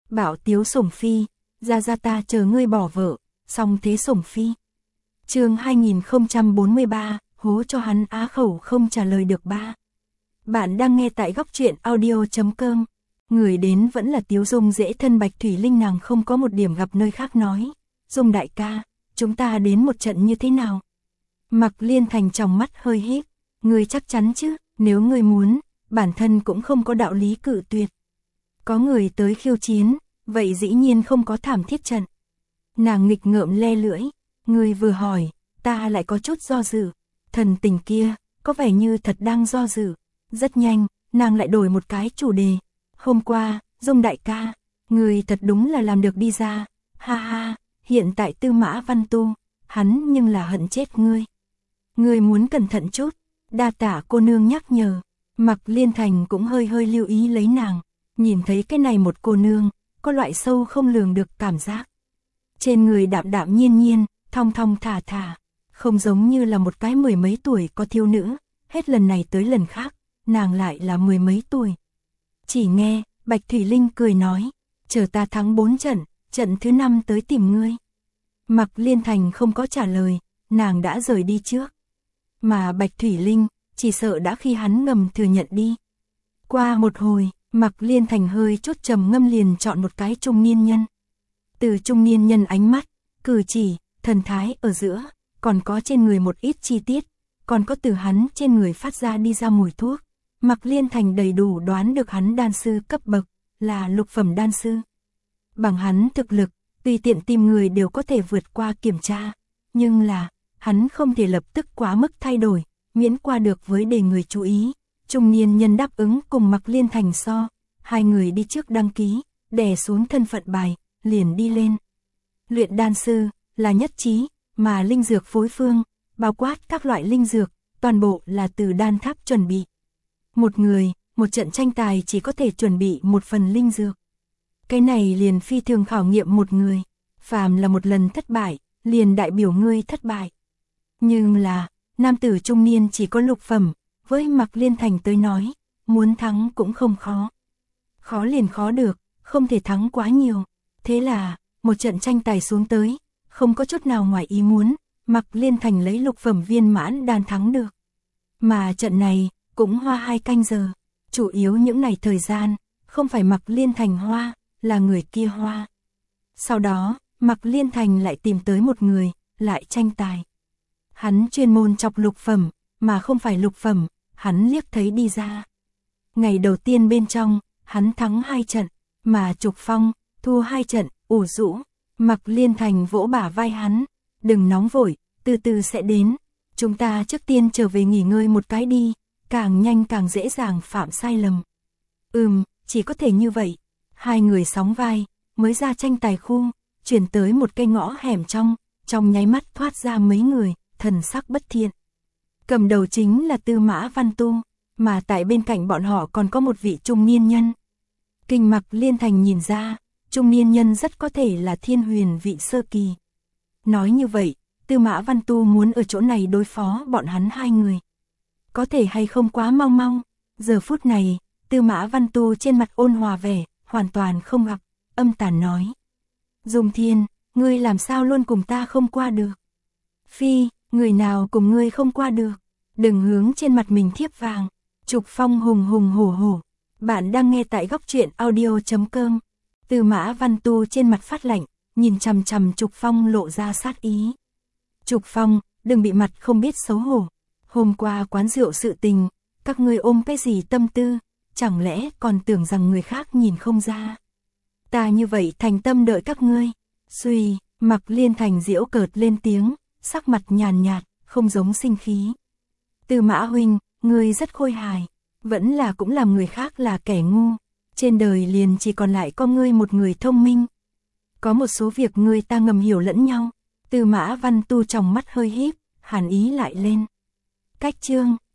Bảo Tiếu Sủng Phi, ra ta chờ ngươi bỏ vợ, xong thế Sủng Phi. Chương 2043, hố cho hắn á khẩu không trả lời được ba. Bạn đang nghe tại góc truyện audio.com. Người đến vẫn là Tiếu Dung dễ thân Bạch Thủy Linh, nàng không có một điểm gặp nơi khác nói. Dung đại ca, chúng ta đến một trận như thế nào? Mạc Liên Thành trong mắt hơi híp, ngươi chắc chắn chứ, nếu ngươi muốn, bản thân cũng không có đạo lý cự tuyệt. Có người tới khiêu chiến, vậy dĩ nhiên không có thảm thiết trận. Nàng nghịch ngợm le lưỡi, ngươi vừa hỏi, ta lại có chút do dự. Thần tình kia, có vẻ như thật đang do dự. Rất nhanh, nàng lại đổi một cái chủ đề. Hôm qua, Dung đại ca, ngươi thật đúng là làm được đi ra. Ha ha, hiện tại Tư Mã Văn Tu, hắn nhưng là hận chết ngươi. Ngươi muốn cẩn thận chút, đa tạ cô nương nhắc nhở. Mạc Liên Thành cũng hơi lưu ý lấy nàng. Nhìn thấy cái này một cô nương, có loại sâu không lường được cảm giác. Trên người đạm đạm nhiên nhiên, thong thong thả thả, không giống như là một cái mười mấy tuổi có thiếu nữ, hết lần này tới lần khác, nàng lại là mười mấy tuổi. Chỉ nghe, Bạch Thủy Linh cười nói, chờ ta thắng 4 trận, trận thứ 5 tới tìm ngươi. Mạc Liên Thành không có trả lời, nàng đã rời đi trước. Mà Bạch Thủy Linh, chỉ sợ đã khi hắn ngầm thừa nhận đi. Qua một hồi, Mạc Liên Thành hơi chút trầm ngâm liền chọn một cái trung niên nhân. Từ trung niên nhân ánh mắt, cử chỉ, thần thái ở giữa, còn có trên người một ít chi tiết, còn có từ hắn trên người phát ra đi ra mùi thuốc. Mạc Liên Thành đầy đủ đoán được hắn đan sư cấp bậc, là lục phẩm đan sư. Bằng hắn thực lực, tùy tiện tìm người đều có thể vượt qua kiểm tra, nhưng là, hắn không thể lập tức quá mức thay đổi, miễn qua được với để người chú ý. Trung niên nhân đáp ứng cùng Mạc Liên Thành so, hai người đi trước đăng ký, đè xuống thân phận bài, liền đi lên. Luyện đan sư, là nhất trí, mà linh dược phối phương, bao quát các loại linh dược, toàn bộ là từ đan tháp chuẩn bị. Một người, một trận tranh tài chỉ có thể chuẩn bị một phần linh dược. Cái này liền phi thường khảo nghiệm một người, phàm là một lần thất bại, liền đại biểu ngươi thất bại. Nhưng là, nam tử trung niên chỉ có lục phẩm, với Mạc Liên Thành tới nói, muốn thắng cũng không khó. Khó liền khó được, không thể thắng quá nhiều. Thế là, một trận tranh tài xuống tới, không có chút nào ngoài ý muốn, Mạc Liên Thành lấy lục phẩm viên mãn đan thắng được. Mà trận này, cũng hoa 2 canh giờ. Chủ yếu những này thời gian, không phải Mạc Liên Thành hoa, là người kia hoa. Sau đó, Mạc Liên Thành lại tìm tới một người, lại tranh tài. Hắn chuyên môn chọc lục phẩm, mà không phải lục phẩm, hắn liếc thấy đi ra. Ngày đầu tiên bên trong, hắn thắng 2 trận, mà Trục Phong, thua 2 trận, ủ rũ. Mạc Liên Thành vỗ bả vai hắn, đừng nóng vội, từ từ sẽ đến. Chúng ta trước tiên trở về nghỉ ngơi một cái đi, càng nhanh càng dễ dàng phạm sai lầm. Chỉ có thể như vậy. Hai người sóng vai, mới ra tranh tài khu, chuyển tới một cây ngõ hẻm trong nháy mắt thoát ra mấy người, thần sắc bất thiện. Cầm đầu chính là Tư Mã Văn Tu, mà tại bên cạnh bọn họ còn có một vị trung niên nhân. Kinh Mạc Liên Thành nhìn ra, trung niên nhân rất có thể là Thiên Huyền vị sơ kỳ. Nói như vậy, Tư Mã Văn Tu muốn ở chỗ này đối phó bọn hắn hai người. Có thể hay không quá mau. Giờ phút này, Tư Mã Văn Tu trên mặt ôn hòa vẻ, hoàn toàn không gặp, âm tàn nói. Dung Thiên, ngươi làm sao luôn cùng ta không qua được? Phi, người nào cùng ngươi không qua được? Đừng hướng trên mặt mình thiếp vàng. Trục Phong hùng hổ. Bạn đang nghe tại góc truyện audio.com. Tư Mã Văn Tu trên mặt phát lạnh, nhìn chằm chằm Trục Phong lộ ra sát ý. Trục Phong, đừng bị mặt không biết xấu hổ. Hôm qua quán rượu sự tình, các ngươi ôm cái gì tâm tư, chẳng lẽ còn tưởng rằng người khác nhìn không ra. Ta như vậy thành tâm đợi các ngươi. Suy, Mạc Liên Thành giễu cợt lên tiếng, sắc mặt nhàn nhạt, không giống sinh khí. Tư Mã huynh, ngươi rất khôi hài, vẫn là cũng làm người khác là kẻ ngu. Trên đời liền chỉ còn lại có ngươi một người thông minh. Có một số việc ngươi ta ngầm hiểu lẫn nhau. Tư Mã Văn Tu trong mắt hơi híp, hàn ý lại lên. Cách chương